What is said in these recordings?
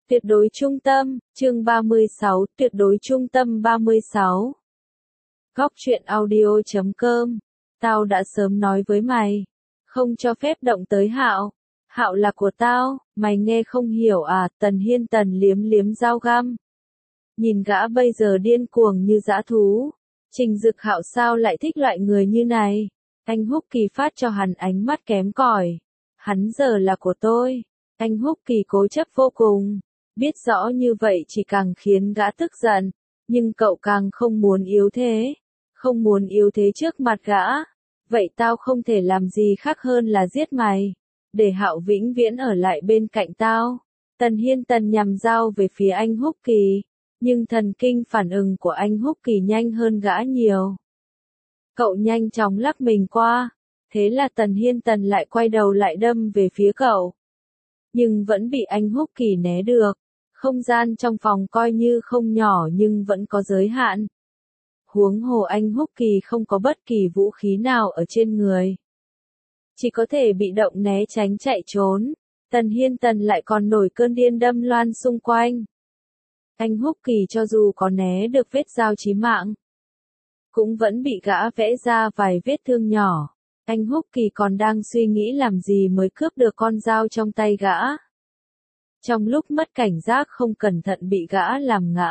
Tuyệt đối trung tâm, chương 36, tuyệt đối trung tâm 36. Góc truyện audio.com. Tao đã sớm nói với mày, không cho phép động tới Hạo. Hạo là của tao, mày nghe không hiểu à? Tần Hiên Tần liếm liếm dao găm. Nhìn gã bây giờ điên cuồng như dã thú. Trình Dực Hạo sao lại thích loại người như này? Anh Húc Kỳ phát cho hắn ánh mắt kém cỏi. Hắn giờ là của tôi. Anh Húc Kỳ cố chấp vô cùng. Biết rõ như vậy chỉ càng khiến gã tức giận, nhưng cậu càng không muốn yếu thế. Không muốn yếu thế trước mặt gã. Vậy tao không thể làm gì khác hơn là giết mày, để Hạo vĩnh viễn ở lại bên cạnh tao. Tần Hiên Tần nhằm dao về phía anh Húc Kỳ, nhưng thần kinh phản ứng của anh Húc Kỳ nhanh hơn gã nhiều. Cậu nhanh chóng lắc mình qua, thế là Tần Hiên Tần lại quay đầu lại đâm về phía cậu. Nhưng vẫn bị anh Húc Kỳ né được. Không gian trong phòng coi như không nhỏ nhưng vẫn có giới hạn. Huống hồ anh Húc Kỳ không có bất kỳ vũ khí nào ở trên người. Chỉ có thể bị động né tránh chạy trốn. Tần Hiên Tần lại còn nổi cơn điên đâm loan xung quanh. Anh Húc Kỳ cho dù có né được vết dao chí mạng, cũng vẫn bị gã vẽ ra vài vết thương nhỏ. Anh Húc Kỳ còn đang suy nghĩ làm gì mới cướp được con dao trong tay gã. Trong lúc mất cảnh giác không cẩn thận bị gã làm ngã.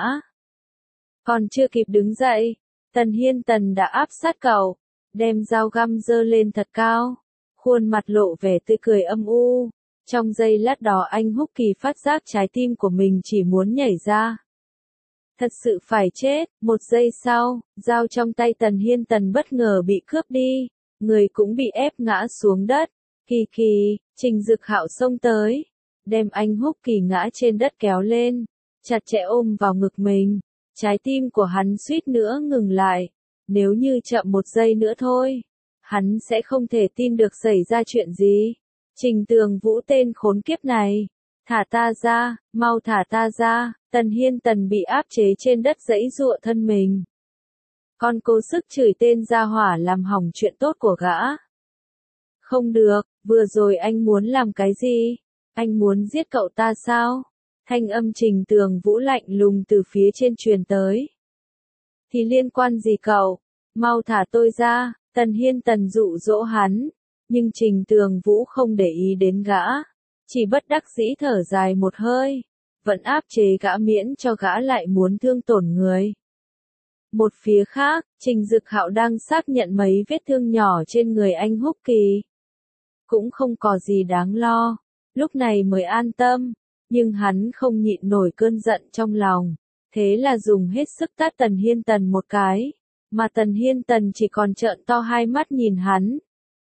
Còn chưa kịp đứng dậy, Tần Hiên Tần đã áp sát cậu, đem dao găm giơ lên thật cao, khuôn mặt lộ vẻ tươi cười âm u. Trong giây lát đó anh Húc Kỳ phát giác trái tim của mình chỉ muốn nhảy ra. Thật sự phải chết. Một giây sau, dao trong tay Tần Hiên Tần bất ngờ bị cướp đi, người cũng bị ép ngã xuống đất. Kỳ Kỳ, Trình Dực Hạo xông tới, đem anh Húc Kỳ ngã trên đất kéo lên, chặt chẽ ôm vào ngực mình. Trái tim của hắn suýt nữa ngừng lại. Nếu như chậm một giây nữa thôi, hắn sẽ không thể tin được xảy ra chuyện gì. Trình Tường Vũ tên khốn kiếp này, thả ta ra, mau thả ta ra. Tần Hiên Tần bị áp chế trên đất giãy giụa thân mình. Con cố sức chửi tên gia hỏa làm hỏng chuyện tốt của gã. Không được, vừa rồi anh muốn làm cái gì? Anh muốn giết cậu ta sao? Thanh âm Trình Tường Vũ lạnh lùng từ phía trên truyền tới. Thì liên quan gì cậu? Mau thả tôi ra. Tần Hiên Tần dụ dỗ hắn, nhưng Trình Tường Vũ không để ý đến gã, chỉ bất đắc dĩ thở dài một hơi, vẫn áp chế gã miễn cho gã lại muốn thương tổn người. Một phía khác, Trình Dực Hạo đang xác nhận mấy vết thương nhỏ trên người anh Húc Kỳ. Cũng không có gì đáng lo, lúc này mới an tâm, nhưng hắn không nhịn nổi cơn giận trong lòng, thế là dùng hết sức tát Tần Hiên Tần một cái, mà Tần Hiên Tần chỉ còn trợn to hai mắt nhìn hắn.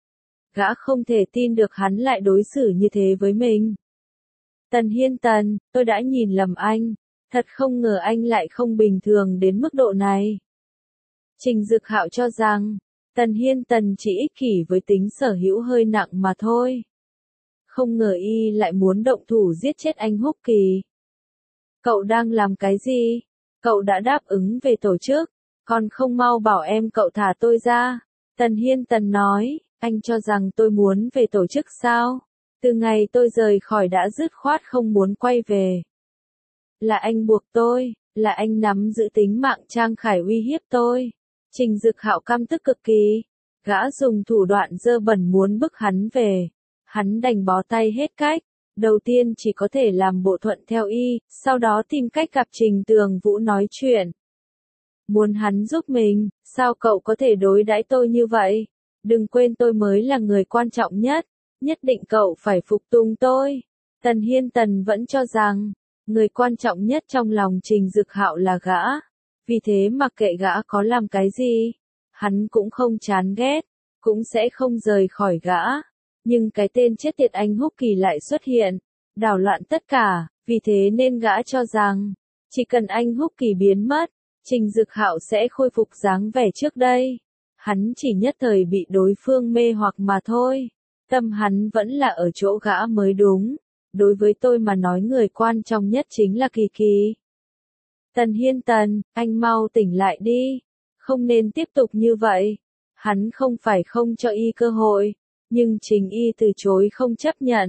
Gã không thể tin được hắn lại đối xử như thế với mình. Tần Hiên Tần, tôi đã nhìn lầm anh, thật không ngờ anh lại không bình thường đến mức độ này. Trình Dực Hạo cho rằng, Tần Hiên Tần chỉ ích kỷ với tính sở hữu hơi nặng mà thôi. Không ngờ y lại muốn động thủ giết chết anh Húc Kỳ. Cậu đang làm cái gì? Cậu đã đáp ứng về tổ chức, còn không mau bảo em cậu thả tôi ra. Tần Hiên Tần nói, anh cho rằng tôi muốn về tổ chức sao? Từ ngày tôi rời khỏi đã dứt khoát không muốn quay về. Là anh buộc tôi, là anh nắm giữ tính mạng Trang Khải uy hiếp tôi. Trình Dực Hạo căm tức cực kỳ. Gã dùng thủ đoạn dơ bẩn muốn bức hắn về. Hắn đành bó tay hết cách. Đầu tiên chỉ có thể làm bộ thuận theo y, sau đó tìm cách gặp Trình Tường Vũ nói chuyện. Muốn hắn giúp mình, sao cậu có thể đối đãi tôi như vậy? Đừng quên tôi mới là người quan trọng nhất, nhất định cậu phải phục tùng tôi. Tần Hiên Tần vẫn cho rằng, người quan trọng nhất trong lòng Trình Dực Hạo là gã, vì thế mặc kệ gã có làm cái gì, hắn cũng không chán ghét, cũng sẽ không rời khỏi gã. Nhưng cái tên chết tiệt anh Húc Kỳ lại xuất hiện, đảo loạn tất cả, vì thế nên gã cho rằng, chỉ cần anh Húc Kỳ biến mất, Trình Dực Hạo sẽ khôi phục dáng vẻ trước đây. Hắn chỉ nhất thời bị đối phương mê hoặc mà thôi. Tâm hắn vẫn là ở chỗ gã mới đúng. Đối với tôi mà nói người quan trọng nhất chính là Kỳ Kỳ. Tần Hiên Tần, anh mau tỉnh lại đi. Không nên tiếp tục như vậy. Hắn không phải không cho y cơ hội, nhưng Trình y từ chối không chấp nhận.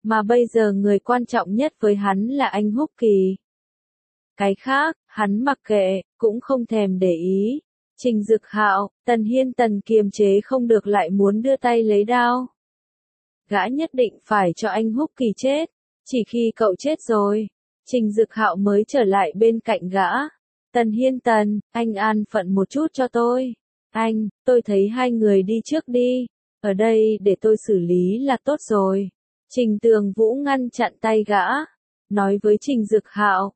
Mà bây giờ người quan trọng nhất với hắn là anh Húc Kỳ. Cái khác, hắn mặc kệ, cũng không thèm để ý. Trình Dực Hạo, Tần Hiên Tần kiềm chế không được lại muốn đưa tay lấy đao. Gã nhất định phải cho anh Húc Kỳ chết. Chỉ khi cậu chết rồi, Trình Dực Hạo mới trở lại bên cạnh gã. Tần Hiên Tần, anh an phận một chút cho tôi. Anh, tôi thấy hai người đi trước đi. Ở đây để tôi xử lý là tốt rồi. Trình Tường Vũ ngăn chặn tay gã. Nói với Trình Dực Hạo,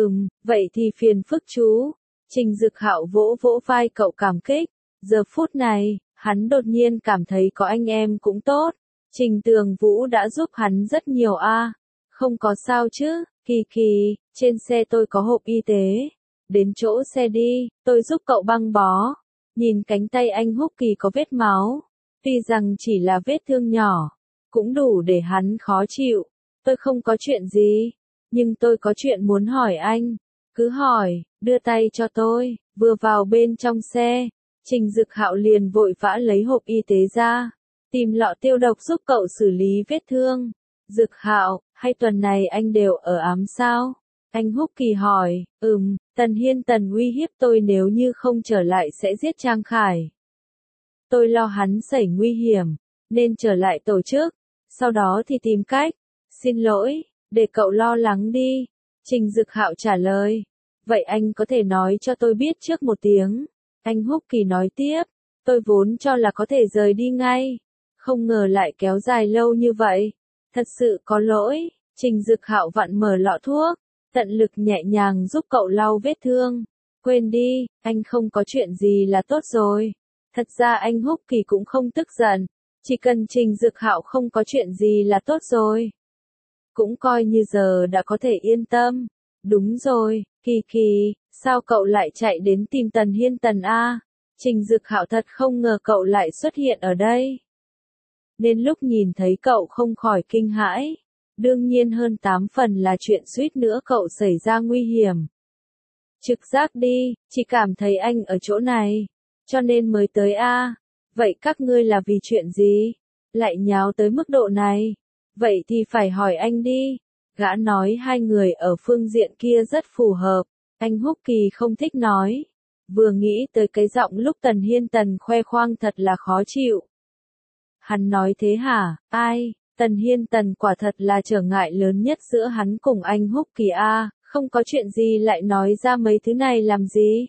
vậy thì phiền phức chú. Trình Dực Hạo vỗ vỗ vai cậu cảm kích. Giờ phút này, hắn đột nhiên cảm thấy có anh em cũng tốt. Trình Tường Vũ đã giúp hắn rất nhiều a. Không có sao chứ, Kỳ Kỳ, trên xe tôi có hộp y tế. Đến chỗ xe đi, tôi giúp cậu băng bó. Nhìn cánh tay anh Húc Kỳ có vết máu. Tuy rằng chỉ là vết thương nhỏ, cũng đủ để hắn khó chịu. Tôi không có chuyện gì, nhưng tôi có chuyện muốn hỏi anh. Cứ hỏi, đưa tay cho tôi. Vừa vào bên trong xe, Trình Dực Hạo liền vội vã lấy hộp y tế ra. Tìm lọ tiêu độc giúp cậu xử lý vết thương. Dực Hạo, hay tuần này anh đều ở ám sao? Anh Húc Kỳ hỏi, Tần Hiên Tần uy hiếp tôi nếu như không trở lại sẽ giết Trang Khải. Tôi lo hắn xảy nguy hiểm, nên trở lại tổ chức, sau đó thì tìm cách. Xin lỗi, để cậu lo lắng đi. Trình Dực Hạo trả lời. Vậy anh có thể nói cho tôi biết trước một tiếng. Anh Húc Kỳ nói tiếp, tôi vốn cho là có thể rời đi ngay. Không ngờ lại kéo dài lâu như vậy. Thật sự có lỗi. Trình Dực Hạo vặn mở lọ thuốc, tận lực nhẹ nhàng giúp cậu lau vết thương. Quên đi, anh không có chuyện gì là tốt rồi. Thật ra anh Húc Kỳ cũng không tức giận. Chỉ cần Trình Dực Hạo không có chuyện gì là tốt rồi. Cũng coi như giờ đã có thể yên tâm. Đúng rồi, Kỳ Kỳ, sao cậu lại chạy đến tìm Tần Hiên Tần a? Trình Dực Hạo thật không ngờ cậu lại xuất hiện ở đây. Nên lúc nhìn thấy cậu không khỏi kinh hãi. Đương nhiên hơn 8 phần là chuyện suýt nữa cậu xảy ra nguy hiểm. Trực giác đi, chỉ cảm thấy anh ở chỗ này, cho nên mới tới a. Vậy các ngươi là vì chuyện gì? Lại nháo tới mức độ này? Vậy thì phải hỏi anh đi. Gã nói hai người ở phương diện kia rất phù hợp. Anh Húc Kỳ không thích nói. Vừa nghĩ tới cái giọng lúc Tần Hiên Tần khoe khoang thật là khó chịu. Hắn nói thế hả? Ai? Tần Hiên Tần quả thật là trở ngại lớn nhất giữa hắn cùng anh Húc Kỳ a. Không có chuyện gì lại nói ra mấy thứ này làm gì?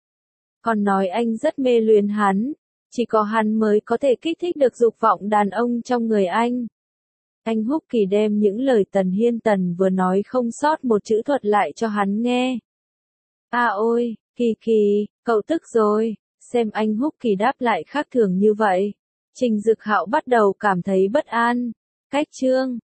Còn nói anh rất mê luyến hắn. Chỉ có hắn mới có thể kích thích được dục vọng đàn ông trong người anh. Anh Húc Kỳ đem những lời Tần Hiên Tần vừa nói không sót một chữ thuật lại cho hắn nghe. À ôi, Kỳ Kỳ, cậu tức rồi. Xem anh Húc Kỳ đáp lại khác thường như vậy. Trình Dực Hạo bắt đầu cảm thấy bất an. Cách chương